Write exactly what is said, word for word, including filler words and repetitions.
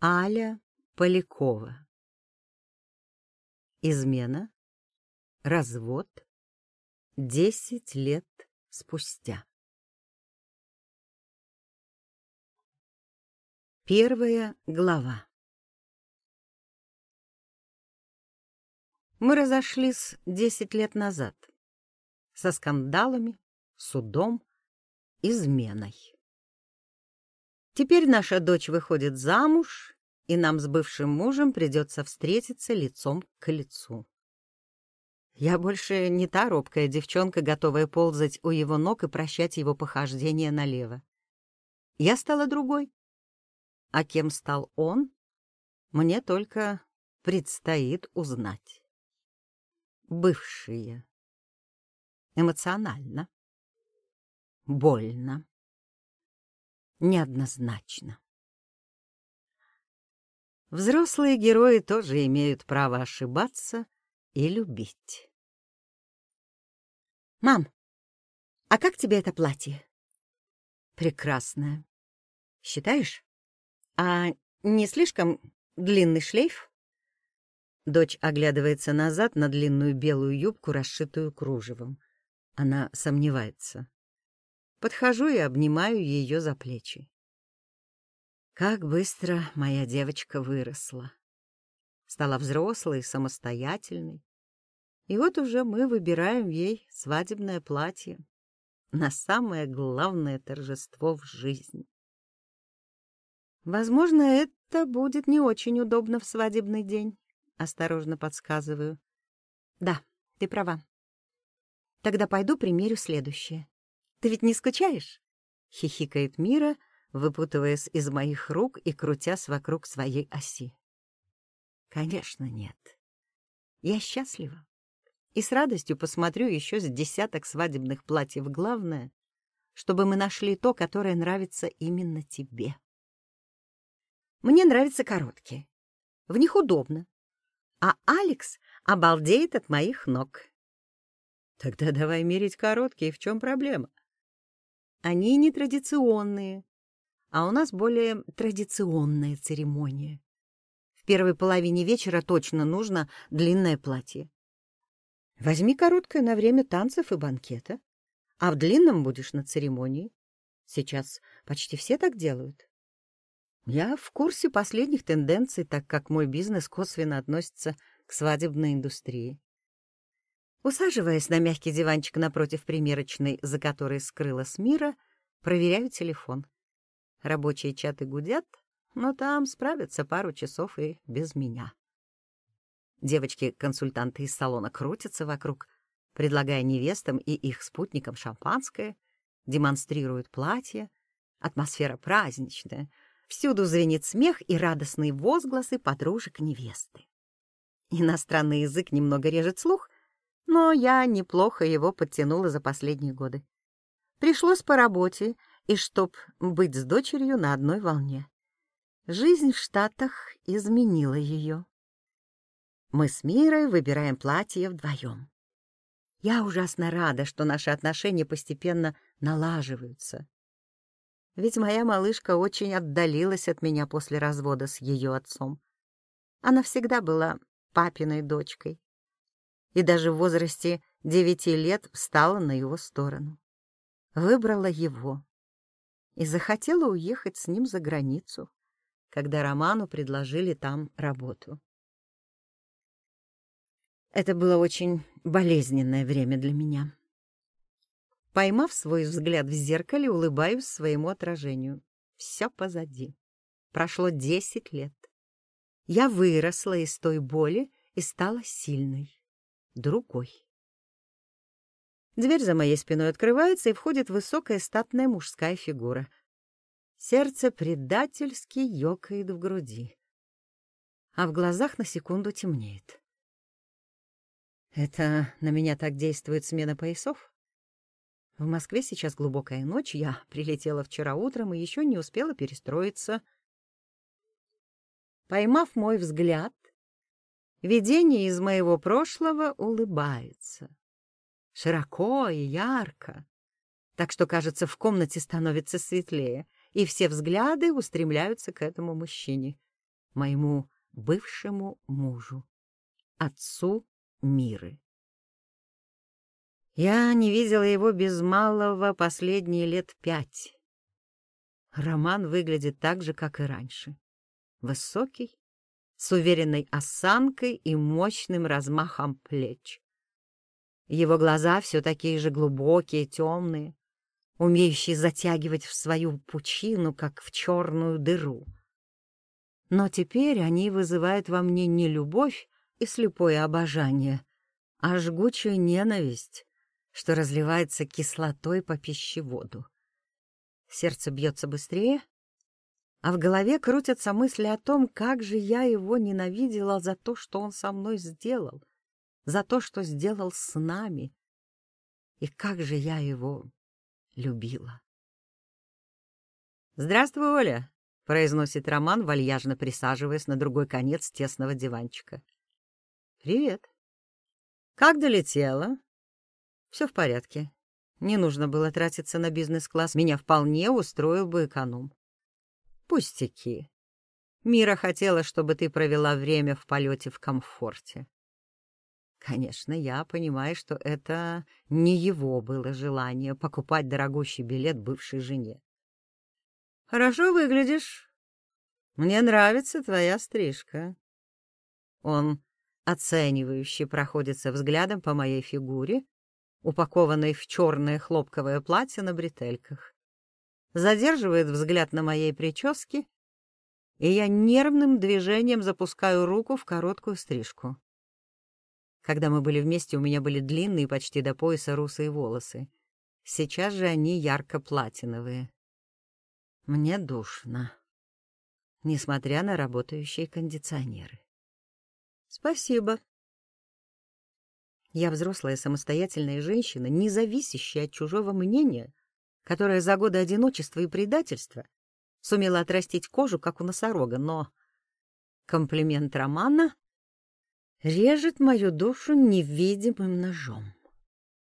Аля Полякова. Измена. Развод. Десять лет спустя. Первая глава. Мы разошлись десять лет назад. Со скандалами, судом, изменой. Теперь наша дочь выходит замуж, и нам с бывшим мужем придется встретиться лицом к лицу. Я больше не та робкая девчонка, готовая ползать у его ног и прощать его похождения налево. Я стала другой. А кем стал он, мне только предстоит узнать. Бывшие. Эмоционально. Больно. Неоднозначно. Взрослые герои тоже имеют право ошибаться и любить. «Мам, а как тебе это платье?» «Прекрасное. Считаешь? А не слишком длинный шлейф?» Дочь оглядывается назад на длинную белую юбку, расшитую кружевом. Она сомневается. Подхожу и обнимаю ее за плечи. Как быстро моя девочка выросла. Стала взрослой, самостоятельной. И вот уже мы выбираем ей свадебное платье на самое главное торжество в жизни. Возможно, это будет не очень удобно в свадебный день, осторожно подсказываю. Да, ты права. Тогда пойду примерю следующее. Ты ведь не скучаешь? Хихикает Мира, выпутываясь из моих рук и крутясь вокруг своей оси. Конечно, нет. Я счастлива. И с радостью посмотрю еще с десяток свадебных платьев. Главное, чтобы мы нашли то, которое нравится именно тебе. Мне нравятся короткие. В них удобно. А Алекс обалдеет от моих ног. Тогда давай мерить короткие. В чем проблема? Они нетрадиционные, а у нас более традиционная церемония. В первой половине вечера точно нужно длинное платье. Возьми короткое на время танцев и банкета, а в длинном будешь на церемонии. Сейчас почти все так делают. Я в курсе последних тенденций, так как мой бизнес косвенно относится к свадебной индустрии. Усаживаясь на мягкий диванчик напротив примерочной, за которой скрылась Мира, проверяю телефон. Рабочие чаты гудят, но там справятся пару часов и без меня. Девочки-консультанты из салона крутятся вокруг, предлагая невестам и их спутникам шампанское, демонстрируют платья. Атмосфера праздничная. Всюду звенит смех и радостные возгласы подружек невесты. Иностранный язык немного режет слух, но я неплохо его подтянула за последние годы. Пришлось по работе, и чтоб быть с дочерью на одной волне. Жизнь в Штатах изменила ее. Мы с Мирой выбираем платье вдвоем. Я ужасно рада, что наши отношения постепенно налаживаются. Ведь моя малышка очень отдалилась от меня после развода с ее отцом. Она всегда была папиной дочкой. И даже в возрасте девяти лет встала на его сторону. Выбрала его. И захотела уехать с ним за границу, когда Роману предложили там работу. Это было очень болезненное время для меня. Поймав свой взгляд в зеркале, улыбаюсь своему отражению. Все позади. Прошло десять лет. Я выросла из той боли и стала сильной. Другой. Дверь за моей спиной открывается, и входит высокая статная мужская фигура. Сердце предательски ёкает в груди, а в глазах на секунду темнеет. Это на меня так действует смена поясов? В Москве сейчас глубокая ночь, я прилетела вчера утром и еще не успела перестроиться. Поймав мой взгляд, видение из моего прошлого улыбается. Широко и ярко, так что, кажется, в комнате становится светлее, и все взгляды устремляются к этому мужчине. моему бывшему мужу, отцу Миры. Я не видела его без малого последние лет пять. Роман выглядит так же, как и раньше. Высокий, с уверенной осанкой и мощным размахом плеч. Его глаза все такие же глубокие, темные, умеющие затягивать в свою пучину, как в черную дыру. Но теперь они вызывают во мне не любовь и слепое обожание, а жгучую ненависть, что разливается кислотой по пищеводу. Сердце бьется быстрее, а в голове крутятся мысли о том, как же я его ненавидела за то, что он со мной сделал, за то, что сделал с нами, и как же я его любила. «Здравствуй, Оля», — произносит Роман, вальяжно присаживаясь на другой конец тесного диванчика. «Привет. Как долетела?» «Все в порядке. Не нужно было тратиться на бизнес-класс. Меня вполне устроил бы эконом». «Пустяки. Мира хотела, чтобы ты провела время в полете в комфорте». Конечно, я понимаю, что это не его было желание покупать дорогущий билет бывшей жене. «Хорошо выглядишь. Мне нравится твоя стрижка». Он оценивающе проходится взглядом по моей фигуре, упакованной в черное хлопковое платье на бретельках. Задерживает взгляд на моей прическе, и я нервным движением запускаю руку в короткую стрижку. Когда мы были вместе, у меня были длинные, почти до пояса русые волосы. Сейчас же они ярко-платиновые. Мне душно, несмотря на работающие кондиционеры. Спасибо. Я взрослая самостоятельная женщина, не зависящая от чужого мнения, которая за годы одиночества и предательства сумела отрастить кожу, как у носорога, но комплимент Романа режет мою душу невидимым ножом.